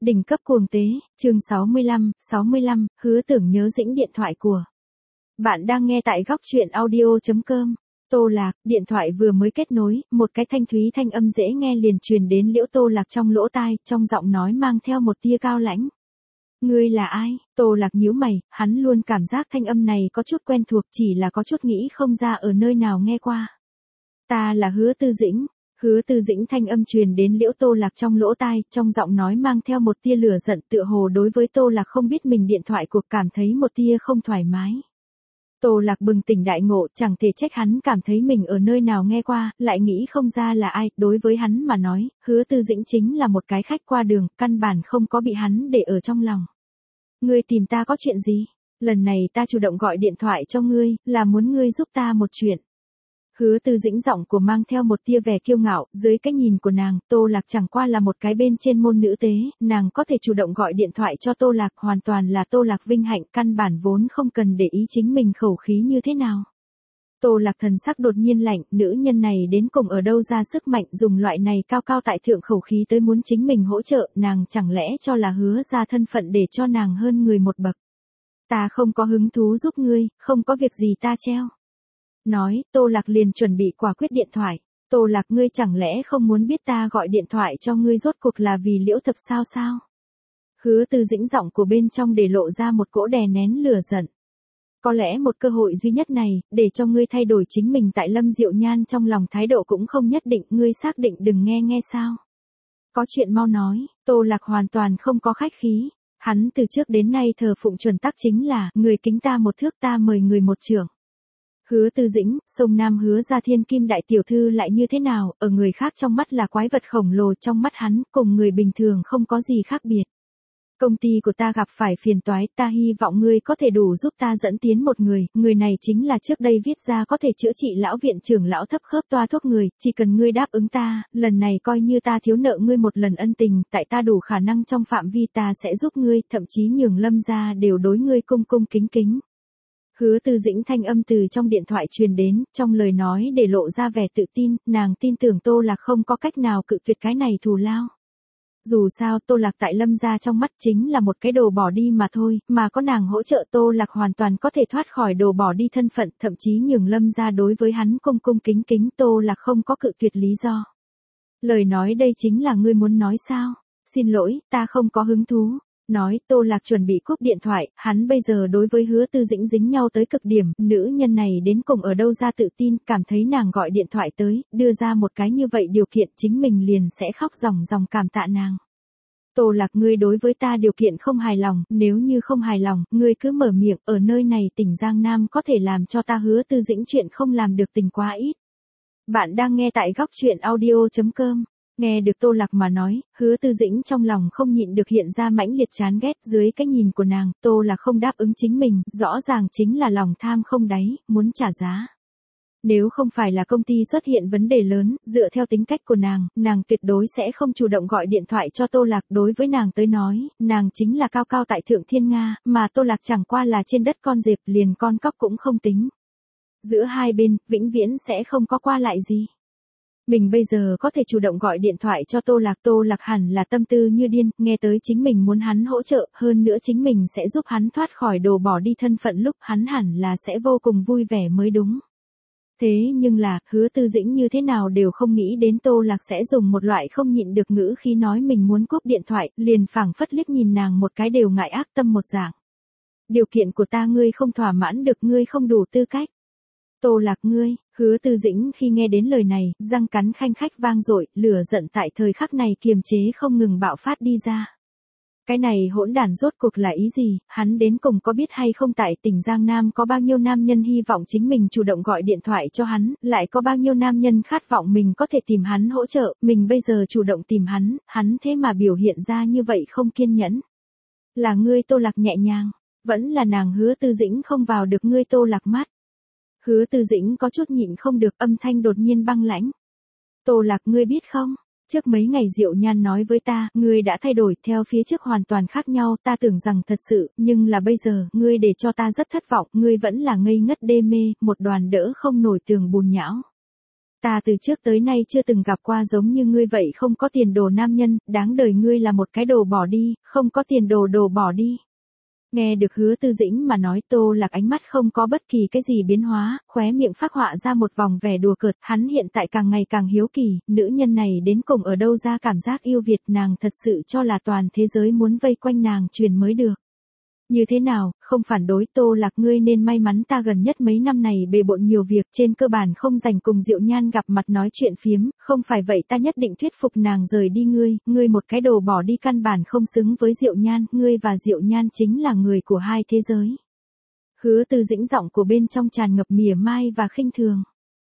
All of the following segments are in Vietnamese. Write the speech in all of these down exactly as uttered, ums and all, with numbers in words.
Đỉnh cấp cuồng tế, chương sáu mươi lăm, sáu mươi lăm, hứa tưởng nhớ dĩnh điện thoại của. Bạn đang nghe tại góc truyện audio.com. Tô Lạc, điện thoại vừa mới kết nối, một cái thanh thúy thanh âm dễ nghe liền truyền đến Liễu Tô Lạc trong lỗ tai, trong giọng nói mang theo một tia cao lãnh. Ngươi là ai? Tô Lạc nhíu mày, hắn luôn cảm giác thanh âm này có chút quen thuộc, chỉ là có chút nghĩ không ra ở nơi nào nghe qua. Ta là Hứa Tư Dĩnh. Hứa Tư Dĩnh thanh âm truyền đến Liễu Tô Lạc trong lỗ tai, trong giọng nói mang theo một tia lửa giận, tựa hồ đối với Tô Lạc không biết mình điện thoại cuộc cảm thấy một tia không thoải mái. Tô Lạc bừng tỉnh đại ngộ, chẳng thể trách hắn cảm thấy mình ở nơi nào nghe qua, lại nghĩ không ra là ai, đối với hắn mà nói, Hứa Tư Dĩnh chính là một cái khách qua đường, căn bản không có bị hắn để ở trong lòng. Ngươi tìm ta có chuyện gì? Lần này ta chủ động gọi điện thoại cho ngươi, là muốn ngươi giúp ta một chuyện. Hứa Tư Dĩnh giọng của mang theo một tia vẻ kiêu ngạo, dưới cái nhìn của nàng, Tô Lạc chẳng qua là một cái bên trên môn nữ tế, nàng có thể chủ động gọi điện thoại cho Tô Lạc, hoàn toàn là Tô Lạc vinh hạnh, căn bản vốn không cần để ý chính mình khẩu khí như thế nào. Tô Lạc thần sắc đột nhiên lạnh, nữ nhân này đến cùng ở đâu ra sức mạnh dùng loại này cao cao tại thượng khẩu khí tới muốn chính mình hỗ trợ, nàng chẳng lẽ cho là hứa ra thân phận để cho nàng hơn người một bậc. Ta không có hứng thú giúp ngươi, không có việc gì ta treo. Nói, Tô Lạc liền chuẩn bị quả quyết điện thoại. Tô Lạc, ngươi chẳng lẽ không muốn biết ta gọi điện thoại cho ngươi rốt cuộc là vì Liễu Thập sao sao? Hứa Tư Dĩnh giọng của bên trong để lộ ra một cỗ đè nén lửa giận. Có lẽ một cơ hội duy nhất này, để cho ngươi thay đổi chính mình tại Lâm Diệu Nhan trong lòng thái độ cũng không nhất định, ngươi xác định đừng nghe nghe sao? Có chuyện mau nói, Tô Lạc hoàn toàn không có khách khí. Hắn từ trước đến nay thờ phụng chuẩn tắc chính là, người kính ta một thước ta mời người một trưởng. Hứa Tư Dĩnh, sông Nam Hứa ra thiên kim đại tiểu thư lại như thế nào, ở người khác trong mắt là quái vật khổng lồ, trong mắt hắn, cùng người bình thường không có gì khác biệt. Công ty của ta gặp phải phiền toái, ta hy vọng ngươi có thể đủ giúp ta dẫn tiến một người, người này chính là trước đây viết ra có thể chữa trị lão viện trưởng lão thấp khớp toa thuốc người, chỉ cần ngươi đáp ứng ta, lần này coi như ta thiếu nợ ngươi một lần ân tình, tại ta đủ khả năng trong phạm vi ta sẽ giúp ngươi, thậm chí nhường Lâm gia đều đối ngươi cung cung kính kính. Hứa Tư Dĩnh thanh âm từ trong điện thoại truyền đến, trong lời nói để lộ ra vẻ tự tin, nàng tin tưởng Tô Lạc không có cách nào cự tuyệt cái này thù lao. Dù sao Tô Lạc tại Lâm gia trong mắt chính là một cái đồ bỏ đi mà thôi, mà có nàng hỗ trợ Tô Lạc hoàn toàn có thể thoát khỏi đồ bỏ đi thân phận, thậm chí nhường Lâm gia đối với hắn cung cung kính kính, Tô Lạc không có cự tuyệt lý do. Lời nói đây chính là ngươi muốn nói sao? Xin lỗi, ta không có hứng thú. Nói, Tô Lạc chuẩn bị cúp điện thoại, hắn bây giờ đối với Hứa Tư Dĩnh dính nhau tới cực điểm, nữ nhân này đến cùng ở đâu ra tự tin, cảm thấy nàng gọi điện thoại tới, đưa ra một cái như vậy điều kiện chính mình liền sẽ khóc ròng ròng cảm tạ nàng. Tô Lạc, ngươi đối với ta điều kiện không hài lòng, nếu như không hài lòng, ngươi cứ mở miệng, ở nơi này tỉnh Giang Nam có thể làm cho ta Hứa Tư Dĩnh chuyện không làm được tình quá ít. Bạn đang nghe tại góc truyện audio.com. Nghe được Tô Lạc mà nói, Hứa Tư Dĩnh trong lòng không nhịn được hiện ra mãnh liệt chán ghét, dưới cái nhìn của nàng, Tô Lạc không đáp ứng chính mình, rõ ràng chính là lòng tham không đáy, muốn trả giá. Nếu không phải là công ty xuất hiện vấn đề lớn, dựa theo tính cách của nàng, nàng tuyệt đối sẽ không chủ động gọi điện thoại cho Tô Lạc, đối với nàng tới nói, nàng chính là cao cao tại thượng thiên Nga, mà Tô Lạc chẳng qua là trên đất con dẹp liền con cóc cũng không tính. Giữa hai bên, vĩnh viễn sẽ không có qua lại gì. Mình bây giờ có thể chủ động gọi điện thoại cho Tô Lạc, Tô Lạc hẳn là tâm tư như điên, nghe tới chính mình muốn hắn hỗ trợ, hơn nữa chính mình sẽ giúp hắn thoát khỏi đồ bỏ đi thân phận, lúc hắn hẳn là sẽ vô cùng vui vẻ mới đúng. Thế nhưng là, Hứa Tư Dĩnh như thế nào đều không nghĩ đến Tô Lạc sẽ dùng một loại không nhịn được ngữ khi nói mình muốn cúp điện thoại, liền phảng phất liếc nhìn nàng một cái đều ngại ác tâm một dạng. Điều kiện của ta ngươi không thỏa mãn được, ngươi không đủ tư cách. Tô Lạc, ngươi, Hứa Tư Dĩnh khi nghe đến lời này, răng cắn khanh khách vang dội, lửa giận tại thời khắc này kiềm chế không ngừng bạo phát đi ra. Cái này hỗn đản rốt cuộc là ý gì, hắn đến cùng có biết hay không tại tỉnh Giang Nam có bao nhiêu nam nhân hy vọng chính mình chủ động gọi điện thoại cho hắn, lại có bao nhiêu nam nhân khát vọng mình có thể tìm hắn hỗ trợ, mình bây giờ chủ động tìm hắn, hắn thế mà biểu hiện ra như vậy không kiên nhẫn. Là ngươi Tô Lạc nhẹ nhàng, vẫn là nàng Hứa Tư Dĩnh không vào được ngươi Tô Lạc mắt. Hứa Tư Dĩnh có chút nhịn không được, âm thanh đột nhiên băng lãnh. Tô Lạc, ngươi biết không, trước mấy ngày Diệu Nhan nói với ta, ngươi đã thay đổi, theo phía trước hoàn toàn khác nhau, ta tưởng rằng thật sự, nhưng là bây giờ, ngươi để cho ta rất thất vọng, ngươi vẫn là ngây ngất đê mê, một đoàn đỡ không nổi tường bùn nhão. Ta từ trước tới nay chưa từng gặp qua giống như ngươi vậy không có tiền đồ nam nhân, đáng đời ngươi là một cái đồ bỏ đi, không có tiền đồ đồ bỏ đi. Nghe được Hứa Tư Dĩnh mà nói, Tô Lạc ánh mắt không có bất kỳ cái gì biến hóa, khóe miệng phác họa ra một vòng vẻ đùa cợt, hắn hiện tại càng ngày càng hiếu kỳ, nữ nhân này đến cùng ở đâu ra cảm giác yêu Việt, nàng thật sự cho là toàn thế giới muốn vây quanh nàng truyền mới được. Như thế nào, không phản đối Tô Lạc, ngươi nên may mắn ta gần nhất mấy năm này bề bộn nhiều việc, trên cơ bản không dành cùng Diệu Nhan gặp mặt nói chuyện phiếm, không phải vậy ta nhất định thuyết phục nàng rời đi ngươi, ngươi một cái đồ bỏ đi căn bản không xứng với Diệu Nhan, ngươi và Diệu Nhan chính là người của hai thế giới. Hứa Tư Dĩnh giọng của bên trong tràn ngập mỉa mai và khinh thường.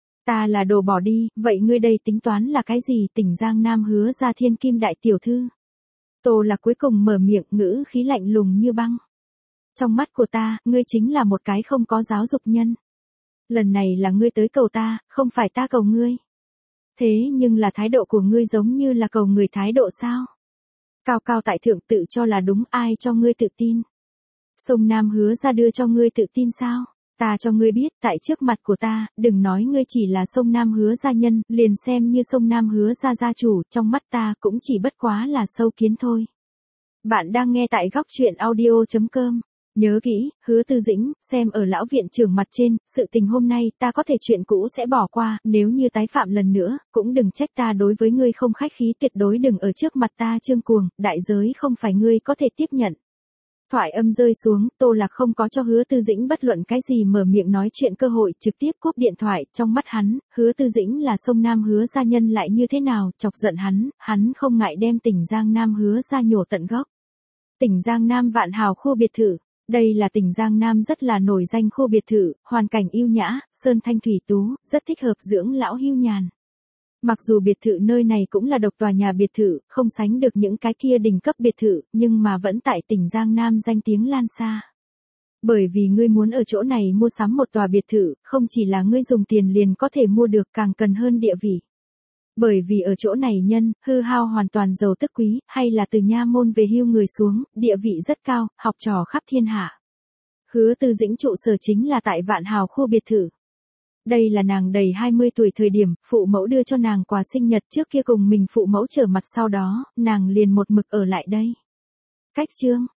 Ta là đồ bỏ đi, vậy ngươi đây tính toán là cái gì? Tỉnh Giang Nam Hứa ra thiên kim đại tiểu thư. Tô Lạc cuối cùng mở miệng, ngữ khí lạnh lùng như băng. Trong mắt của ta, ngươi chính là một cái không có giáo dục nhân. Lần này là ngươi tới cầu ta, không phải ta cầu ngươi. Thế nhưng là thái độ của ngươi giống như là cầu người thái độ sao? Cao cao tại thượng tự cho là đúng, ai cho ngươi tự tin? Sông Nam Hứa ra đưa cho ngươi tự tin sao? Ta cho ngươi biết, tại trước mặt của ta, đừng nói ngươi chỉ là Sông Nam Hứa gia nhân, liền xem như Sông Nam Hứa gia gia chủ, trong mắt ta cũng chỉ bất quá là sâu kiến thôi. Bạn đang nghe tại góc truyện audio chấm com. Nhớ kỹ, Hứa Tư Dĩnh, xem ở lão viện trưởng mặt trên, sự tình hôm nay ta có thể chuyện cũ sẽ bỏ qua, nếu như tái phạm lần nữa, cũng đừng trách ta đối với ngươi không khách khí, tuyệt đối đừng ở trước mặt ta trương cuồng, đại giới không phải ngươi có thể tiếp nhận. Thoại âm rơi xuống, Tô Lạc không có cho Hứa Tư Dĩnh bất luận cái gì mở miệng nói chuyện cơ hội, trực tiếp cúp điện thoại, trong mắt hắn, Hứa Tư Dĩnh là Sông Nam Hứa gia nhân lại như thế nào, chọc giận hắn, hắn không ngại đem tỉnh Giang Nam Hứa gia nhổ tận gốc. Tỉnh Giang Nam Vạn Hào khu biệt thự. Đây là tỉnh Giang Nam rất là nổi danh khu biệt thự, hoàn cảnh yêu nhã, sơn thanh thủy tú, rất thích hợp dưỡng lão hưu nhàn. Mặc dù biệt thự nơi này cũng là độc tòa nhà biệt thự, không sánh được những cái kia đỉnh cấp biệt thự, nhưng mà vẫn tại tỉnh Giang Nam danh tiếng lan xa. Bởi vì ngươi muốn ở chỗ này mua sắm một tòa biệt thự, không chỉ là ngươi dùng tiền liền có thể mua được, càng cần hơn địa vị. Bởi vì ở chỗ này nhân, hư hao hoàn toàn giàu tức quý, hay là từ nha môn về hưu người xuống, địa vị rất cao, học trò khắp thiên hạ. Hứa Tư Dĩnh trụ sở chính là tại Vạn Hào khu biệt thự. Đây là nàng đầy hai mươi tuổi thời điểm, phụ mẫu đưa cho nàng quà sinh nhật, trước kia cùng mình phụ mẫu trở mặt, sau đó, nàng liền một mực ở lại đây. Cách chương